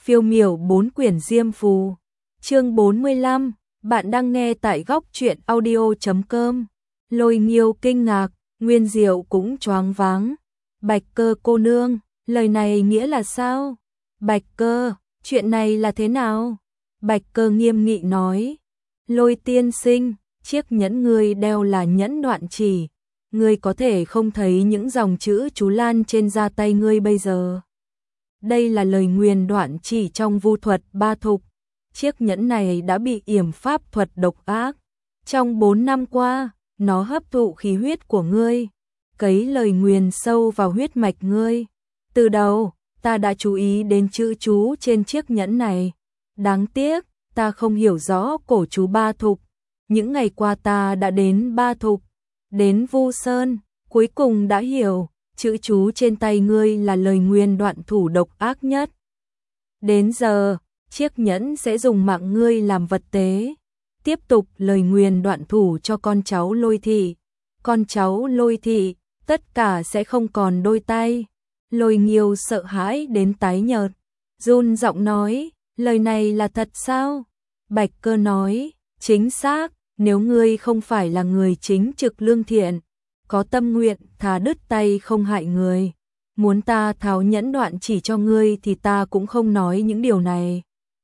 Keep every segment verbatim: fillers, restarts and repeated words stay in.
phiêu miểu bốn quyển diêm phù. Chương bốn mươi lăm, bạn đang nghe tại góc truyện audio chấm com. Lôi Nghiêu kinh ngạc, Nguyên Diệu cũng choáng váng. Bạch Cơ cô nương, lời này nghĩa là sao? Bạch Cơ, chuyện này là thế nào? Bạch Cơ nghiêm nghị nói. Lôi tiên sinh, chiếc nhẫn ngươi đeo là nhẫn đoạn chỉ. Ngươi có thể không thấy những dòng chữ chú lan trên da tay ngươi bây giờ. Đây là lời nguyền đoạn chỉ trong vu thuật ba thục. Chiếc nhẫn này đã bị yểm pháp thuật độc ác. Trong bốn năm qua, nó hấp thụ khí huyết của ngươi, cấy lời nguyền sâu vào huyết mạch ngươi. Từ đầu, ta đã chú ý đến chữ chú trên chiếc nhẫn này. Đáng tiếc, ta không hiểu rõ cổ chú ba thục. Những ngày qua ta đã đến ba thục, đến Vu Sơn, cuối cùng đã hiểu, chữ chú trên tay ngươi là lời nguyền đoạn thủ độc ác nhất. Đến giờ, chiếc nhẫn sẽ dùng mạng ngươi làm vật tế, tiếp tục lời nguyền đoạn thủ cho con cháu Lôi thị. Con cháu Lôi thị, tất cả sẽ không còn đôi tay. Lôi Nghiêu sợ hãi đến tái nhợt, run giọng nói, lời này là thật sao? Bạch Cơ nói, chính xác, nếu ngươi không phải là người chính trực lương thiện, có tâm nguyện thà đứt tay không hại người, muốn ta tháo nhẫn đoạn chỉ cho ngươi thì ta cũng không nói những điều này.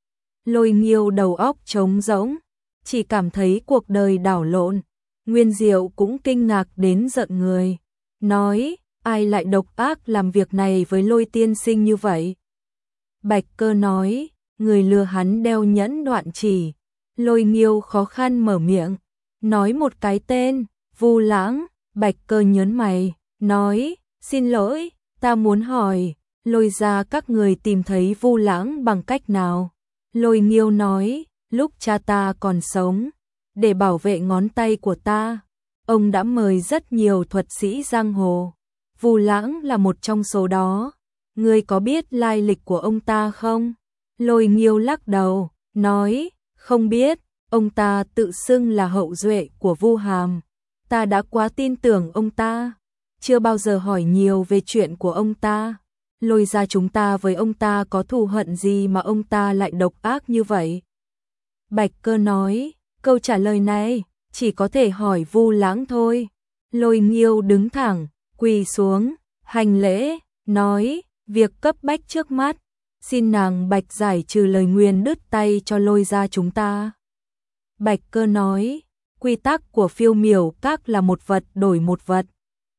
Lôi Nghiêu đầu óc trống rỗng, chỉ cảm thấy cuộc đời đảo lộn. Nguyên Diệu cũng kinh ngạc đến giận người, nói, ai lại độc ác làm việc này với Lôi tiên sinh như vậy? Bạch Cơ nói, người lừa hắn đeo nhẫn đoạn chỉ. Lôi Nghiêu khó khăn mở miệng, nói một cái tên, Vu Lãng. Bạch Cơ nhớn mày, nói, xin lỗi, ta muốn hỏi, Lôi gia các người tìm thấy Vu Lãng bằng cách nào? Lôi Nghiêu nói, lúc cha ta còn sống, để bảo vệ ngón tay của ta, ông đã mời rất nhiều thuật sĩ giang hồ. Vu Lãng là một trong số đó. Ngươi có biết lai lịch của ông ta không? Lôi Nghiêu lắc đầu, nói, không biết, ông ta tự xưng là hậu duệ của Vu Hàm. Ta đã quá tin tưởng ông ta, chưa bao giờ hỏi nhiều về chuyện của ông ta. Lôi gia chúng ta với ông ta có thù hận gì mà ông ta lại độc ác như vậy? Bạch Cơ nói, câu trả lời này chỉ có thể hỏi Vu Lãng thôi. Lôi Nghiêu đứng thẳng, quỳ xuống, hành lễ, nói, việc cấp bách trước mắt, xin nàng Bạch giải trừ lời nguyền đứt tay cho Lôi gia chúng ta. Bạch Cơ nói, quy tắc của phiêu miểu các là một vật đổi một vật.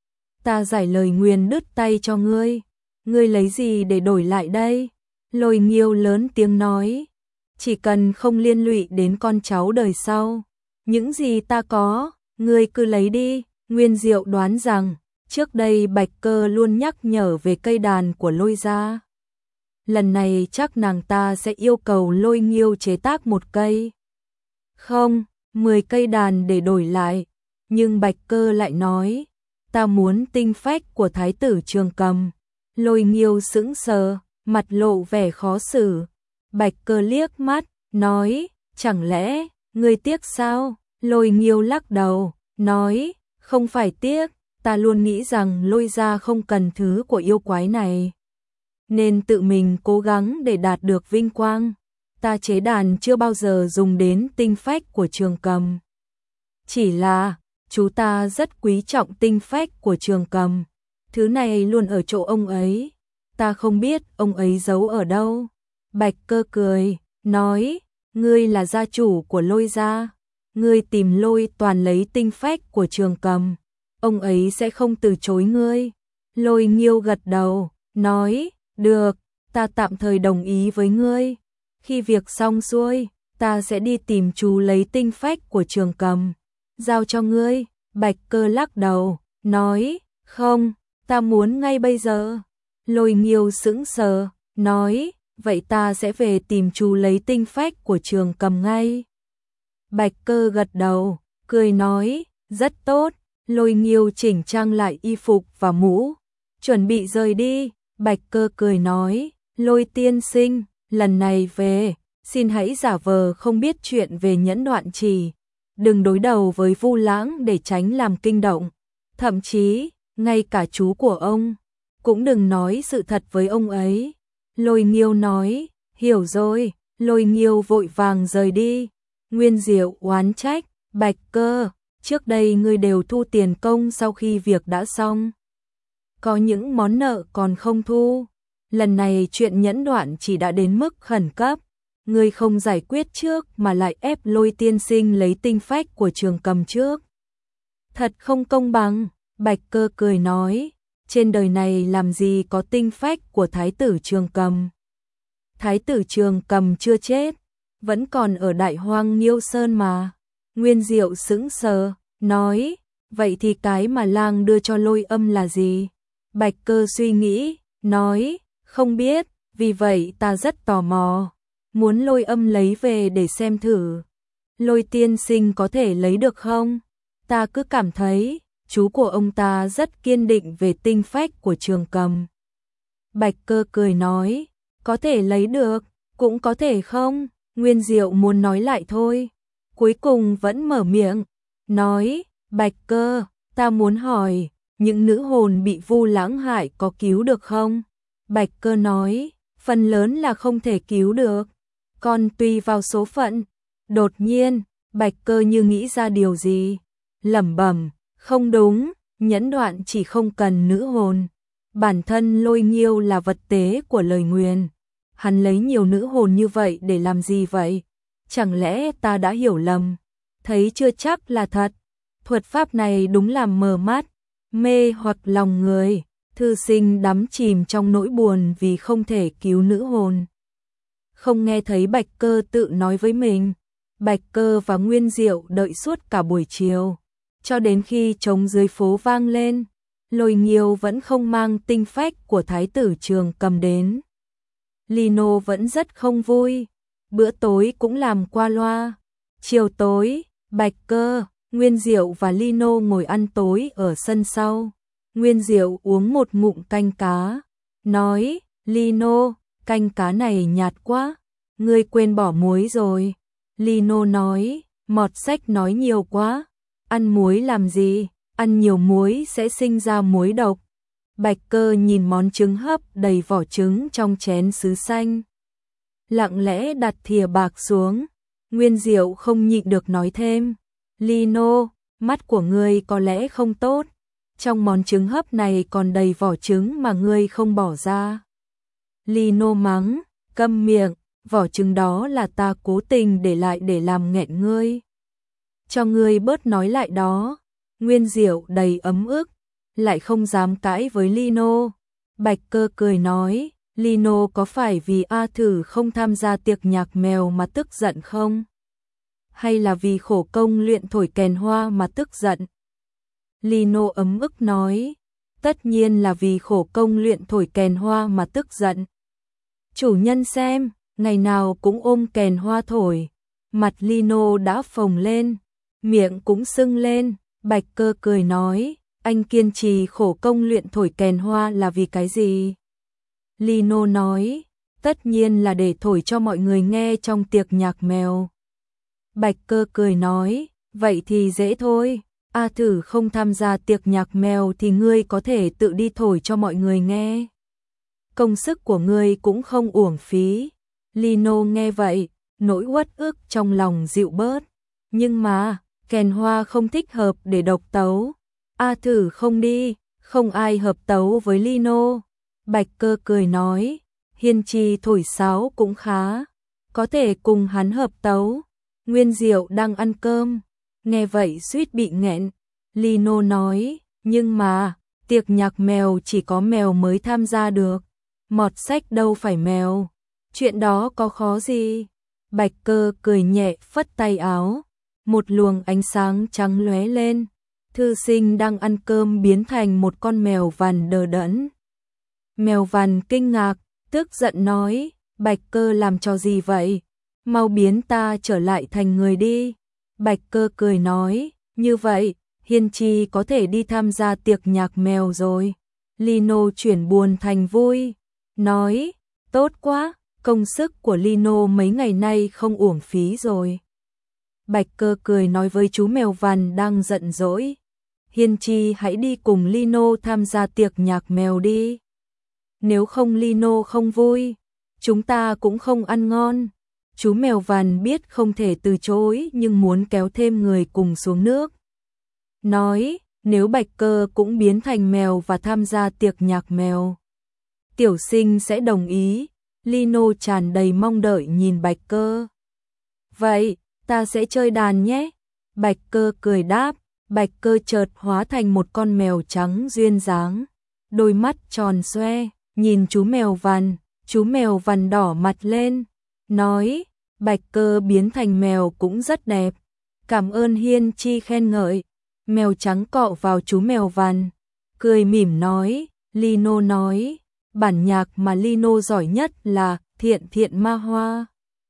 Ta giải lời nguyền đứt tay cho ngươi, ngươi lấy gì để đổi lại đây? Lôi Nghiêu lớn tiếng nói, chỉ cần không liên lụy đến con cháu đời sau, những gì ta có, ngươi cứ lấy đi. Nguyên Diệu đoán rằng, trước đây Bạch Cơ luôn nhắc nhở về cây đàn của Lôi gia. Lần này chắc nàng ta sẽ yêu cầu Lôi Nghiêu chế tác một cây. Không, mười cây đàn để đổi lại. Nhưng Bạch Cơ lại nói, ta muốn tinh phách của Thái tử Trường Cầm. Lôi Nghiêu sững sờ, mặt lộ vẻ khó xử. Bạch Cơ liếc mắt, nói, chẳng lẽ, ngươi tiếc sao? Lôi Nghiêu lắc đầu, nói, không phải tiếc, ta luôn nghĩ rằng Lôi gia không cần thứ của yêu quái này, nên tự mình cố gắng để đạt được vinh quang. Ta chế đàn chưa bao giờ dùng đến tinh phách của Trường Cầm. Chỉ là, chú ta rất quý trọng tinh phách của Trường Cầm. Thứ này luôn ở chỗ ông ấy. Ta không biết ông ấy giấu ở đâu. Bạch Cơ cười, nói, ngươi là gia chủ của Lôi gia. Ngươi tìm Lôi toàn lấy tinh phách của Trường Cầm. Ông ấy sẽ không từ chối ngươi. Lôi Nghiêu gật đầu, nói, được, ta tạm thời đồng ý với ngươi. Khi việc xong xuôi, ta sẽ đi tìm chú lấy tinh phách của Trường Cầm, giao cho ngươi. Bạch Cơ lắc đầu, nói, không, ta muốn ngay bây giờ. Lôi Nghiêu sững sờ, nói, vậy ta sẽ về tìm chú lấy tinh phách của Trường Cầm ngay. Bạch Cơ gật đầu, cười nói, rất tốt. Lôi Nghiêu chỉnh trang lại y phục và mũ, chuẩn bị rời đi. Bạch Cơ cười nói, Lôi tiên sinh, lần này về, xin hãy giả vờ không biết chuyện về nhẫn đoạn chỉ. Đừng đối đầu với Vu Lãng để tránh làm kinh động. Thậm chí, ngay cả chú của ông, cũng đừng nói sự thật với ông ấy. Lôi Nghiêu nói, Hiểu rồi, Lôi Nghiêu vội vàng rời đi. Nguyên Diệu oán trách, Bạch Cơ, trước đây ngươi đều thu tiền công sau khi việc đã xong. Có những món nợ còn không thu. Lần này chuyện nhẫn đoạn chỉ đã đến mức khẩn cấp. Ngươi không giải quyết trước mà lại ép Lôi tiên sinh lấy tinh phách của Trường Cầm trước. Thật không công bằng, Bạch Cơ cười nói, trên đời này làm gì có tinh phách của Thái tử Trường Cầm. Thái tử Trường Cầm chưa chết, vẫn còn ở Đại Hoang Nghiêu Sơn mà. Nguyên Diệu sững sờ, nói, vậy thì cái mà lang đưa cho Lôi Âm là gì? Bạch Cơ suy nghĩ, nói, không biết, vì vậy ta rất tò mò, muốn Lôi Âm lấy về để xem thử. Lôi tiên sinh có thể lấy được không? Ta cứ cảm thấy, chú của ông ta rất kiên định về tinh phách của Trường Cầm. Bạch Cơ cười nói, có thể lấy được, cũng có thể không. Nguyên Diệu muốn nói lại thôi, cuối cùng vẫn mở miệng, nói, Bạch Cơ, ta muốn hỏi, những nữ hồn bị Vu Lãng hại có cứu được không? Bạch Cơ nói, phần lớn là không thể cứu được, còn tùy vào số phận. Đột nhiên, Bạch Cơ như nghĩ ra điều gì, lẩm bẩm, không đúng, nhẫn đoạn chỉ không cần nữ hồn. Bản thân Lôi Nghiêu là vật tế của lời nguyền. Hắn lấy nhiều nữ hồn như vậy để làm gì vậy? Chẳng lẽ ta đã hiểu lầm? Thấy chưa chắc là thật. Thuật pháp này đúng làm mờ mắt, mê hoặc lòng người. Thư sinh đắm chìm trong nỗi buồn vì không thể cứu nữ hồn. Không nghe thấy Bạch Cơ tự nói với mình. Bạch Cơ và Nguyên Diệu đợi suốt cả buổi chiều, cho đến khi trống dưới phố vang lên, Lôi Nghiêu vẫn không mang tinh phách của Thái tử Trường Cầm đến. Lino vẫn rất không vui, bữa tối cũng làm qua loa. Chiều tối, Bạch Cơ, Nguyên Diệu và Lino ngồi ăn tối ở sân sau. Nguyên Diệu uống một ngụm canh cá, nói, Lino, canh cá này nhạt quá, ngươi quên bỏ muối rồi. Lino nói, Mọt Sách nói nhiều quá, ăn muối làm gì, ăn nhiều muối sẽ sinh ra muối độc. Bạch Cơ nhìn món trứng hấp đầy vỏ trứng trong chén sứ xanh, lặng lẽ đặt thìa bạc xuống. Nguyên Diệu không nhịn được nói thêm, Lino, mắt của ngươi có lẽ không tốt, trong món trứng hấp này còn đầy vỏ trứng mà ngươi không bỏ ra. Lino mắng, câm miệng, vỏ trứng đó là ta cố tình để lại để làm nghẹn ngươi. Cho ngươi bớt nói lại đó. Nguyên Diệu đầy ấm ức, lại không dám cãi với Lino. Bạch Cơ cười nói, Lino có phải vì A Thử không tham gia tiệc nhạc mèo mà tức giận không? Hay là vì khổ công luyện thổi kèn hoa mà tức giận? Lino ấm ức nói, tất nhiên là vì khổ công luyện thổi kèn hoa mà tức giận. Chủ nhân xem, ngày nào cũng ôm kèn hoa thổi. Mặt Lino đã phồng lên, miệng cũng sưng lên. Bạch Cơ cười nói, anh kiên trì khổ công luyện thổi kèn hoa là vì cái gì? Lino nói, tất nhiên là để thổi cho mọi người nghe trong tiệc nhạc mèo. Bạch Cơ cười nói, vậy thì dễ thôi, A Thử không tham gia tiệc nhạc mèo thì ngươi có thể tự đi thổi cho mọi người nghe. Công sức của ngươi cũng không uổng phí. Lino nghe vậy, nỗi uất ức trong lòng dịu bớt. Nhưng mà, kèn hoa không thích hợp để độc tấu. A Thử không đi, không ai hợp tấu với Lino. Bạch Cơ cười nói, Hiên Chi thổi sáo cũng khá, có thể cùng hắn hợp tấu. Nguyên Diệu đang ăn cơm, nghe vậy suýt bị nghẹn. Lino nói, nhưng mà, tiệc nhạc mèo chỉ có mèo mới tham gia được. Mọt Sách đâu phải mèo, chuyện đó có khó gì? Bạch Cơ cười nhẹ phất tay áo, một luồng ánh sáng trắng lóe lên. Thư sinh đang ăn cơm biến thành một con mèo vằn đờ đẫn. Mèo vằn kinh ngạc, tức giận nói, Bạch Cơ làm trò gì vậy? Mau biến ta trở lại thành người đi. Bạch Cơ cười nói, như vậy, Hiên Chi có thể đi tham gia tiệc nhạc mèo rồi. Lino chuyển buồn thành vui, nói, tốt quá, công sức của Lino mấy ngày nay không uổng phí rồi. Bạch Cơ cười nói với chú mèo vằn đang giận dỗi, Hiên Chi hãy đi cùng Lino tham gia tiệc nhạc mèo đi. Nếu không Lino không vui. chúng ta cũng không ăn ngon. Chú mèo vằn biết không thể từ chối nhưng muốn kéo thêm người cùng xuống nước. Nói, nếu Bạch Cơ cũng biến thành mèo và tham gia tiệc nhạc mèo, Tiểu Sinh sẽ đồng ý. Lino tràn đầy mong đợi nhìn Bạch Cơ. Vậy, ta sẽ chơi đàn nhé. Bạch Cơ cười đáp. Bạch Cơ chợt hóa thành một con mèo trắng duyên dáng, đôi mắt tròn xoe, nhìn chú mèo vằn. Chú mèo vằn đỏ mặt lên, nói, Bạch Cơ biến thành mèo cũng rất đẹp. Cảm ơn Hiên Chi khen ngợi. Mèo trắng cọ vào chú mèo vằn, cười mỉm nói. Lino nói, bản nhạc mà Lino giỏi nhất là Thiện Thiện Ma Hoa.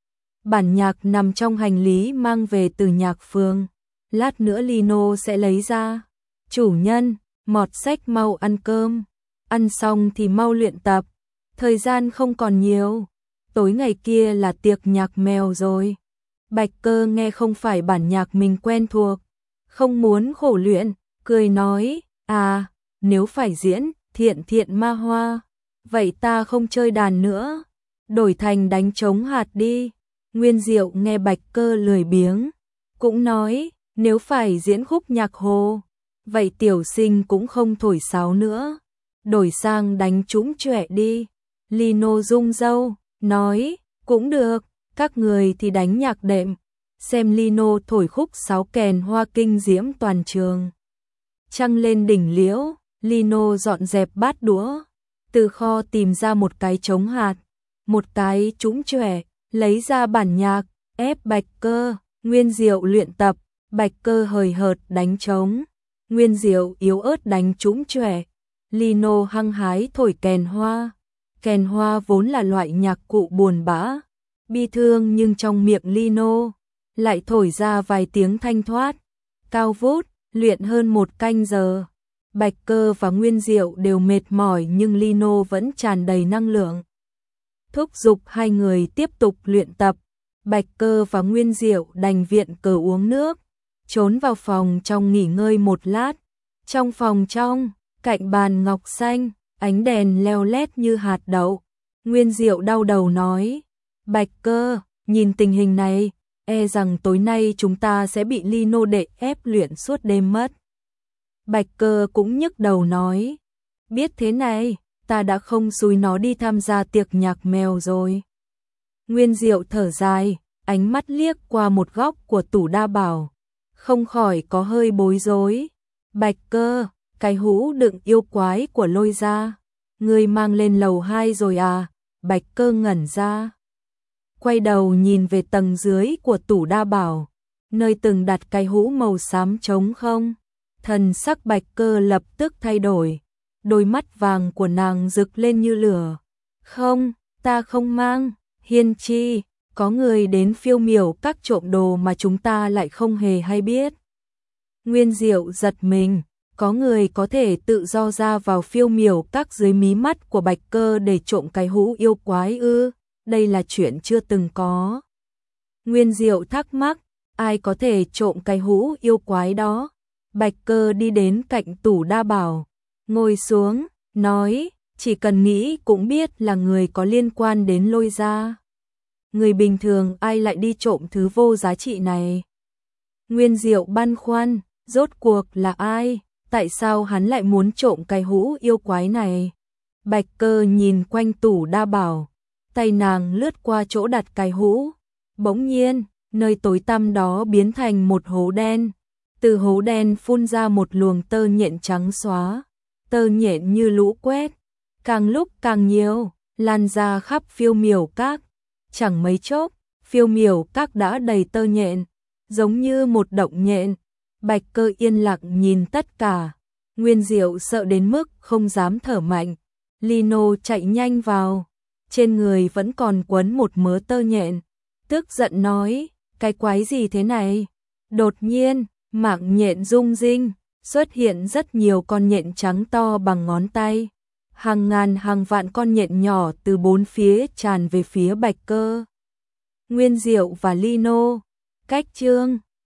Bản nhạc nằm trong hành lý mang về từ nhạc phường. Lát nữa Lino sẽ lấy ra. Chủ nhân, mọt sách mau ăn cơm. Ăn xong thì mau luyện tập. Thời gian không còn nhiều. Tối ngày kia là tiệc nhạc mèo rồi. Bạch Cơ nghe không phải bản nhạc mình quen thuộc, không muốn khổ luyện, cười nói, à, nếu phải diễn Thiện Thiện Ma Hoa, vậy ta không chơi đàn nữa, đổi thành đánh trống hạt đi. Nguyên Diệu nghe Bạch Cơ lười biếng, cũng nói, nếu phải diễn khúc nhạc hồ, vậy Tiểu Sinh cũng không thổi sáo nữa, đổi sang đánh trũng chọe đi. Lino rung râu, nói, cũng được, các người thì đánh nhạc đệm, xem Lino thổi khúc sáo kèn hoa kinh diễm toàn trường. Trăng lên đỉnh liễu, Lino dọn dẹp bát đũa, từ kho tìm ra một cái trống hạt, một cái trũng chọe, lấy ra bản nhạc, ép Bạch Cơ. Nguyên Diệu luyện tập, Bạch Cơ hời hợt đánh trống, Nguyên Diệu yếu ớt đánh trũng chọe, Lino hăng hái thổi kèn hoa. Kèn hoa vốn là loại nhạc cụ buồn bã, bi thương, nhưng trong miệng Lino lại thổi ra vài tiếng thanh thoát, cao vút. Luyện hơn một canh giờ, Bạch Cơ và Nguyên Diệu đều mệt mỏi nhưng Lino vẫn tràn đầy năng lượng, thúc giục hai người tiếp tục luyện tập. Bạch Cơ và Nguyên Diệu đành viện cờ uống nước, trốn vào phòng trong nghỉ ngơi một lát. Trong phòng trong, cạnh bàn ngọc xanh, ánh đèn leo lét như hạt đậu. Nguyên Diệu đau đầu nói, Bạch Cơ, nhìn tình hình này, e rằng tối nay chúng ta sẽ bị Lino đệ ép luyện suốt đêm mất. Bạch Cơ cũng nhức đầu nói, biết thế này, ta đã không xúi nó đi tham gia tiệc nhạc mèo rồi. Nguyên Diệu thở dài, ánh mắt liếc qua một góc của tủ đa bảo, không khỏi có hơi bối rối. Bạch Cơ, cái hũ đựng yêu quái của Lôi gia, ngươi mang lên lầu hai rồi à? Bạch Cơ ngẩn ra, quay đầu nhìn về tầng dưới của tủ đa bảo, nơi từng đặt cái hũ màu xám trống không. Thần sắc Bạch Cơ lập tức thay đổi, đôi mắt vàng của nàng rực lên như lửa. Không, ta không mang. Hiên Chi, có người đến Phiêu Miểu Các trộm đồ mà chúng ta lại không hề hay biết. Nguyên Diệu giật mình, có người có thể tự do ra vào Phiêu Miểu Các dưới mí mắt của Bạch Cơ để trộm cái hũ yêu quái ư? Đây là chuyện chưa từng có. Nguyên Diệu thắc mắc, ai có thể trộm cái hũ yêu quái đó? Bạch Cơ đi đến cạnh tủ đa bảo, ngồi xuống, nói, chỉ cần nghĩ cũng biết là người có liên quan đến Lôi gia. Người bình thường ai lại đi trộm thứ vô giá trị này? Nguyên Diệu băn khoăn, rốt cuộc là ai? Tại sao hắn lại muốn trộm cái hũ yêu quái này? Bạch Cơ nhìn quanh tủ đa bảo, tay nàng lướt qua chỗ đặt cái hũ. Bỗng nhiên, nơi tối tăm đó biến thành một hố đen. Từ hố đen phun ra một luồng tơ nhện trắng xóa. Tơ nhện như lũ quét, càng lúc càng nhiều, lan ra khắp Phiêu Miểu Các. Chẳng mấy chốc, Phiêu Miểu Các đã đầy tơ nhện, giống như một động nhện. Bạch Cơ yên lặng nhìn tất cả. Nguyên Diệu sợ đến mức không dám thở mạnh. Lino chạy nhanh vào, trên người vẫn còn quấn một mớ tơ nhện, tức giận nói, cái quái gì thế này? Đột nhiên, mạng nhện rung rinh, xuất hiện rất nhiều con nhện trắng to bằng ngón tay. Hàng ngàn hàng vạn con nhện nhỏ từ bốn phía tràn về phía Bạch Cơ, Nguyên Diệu và Lino. Cách chương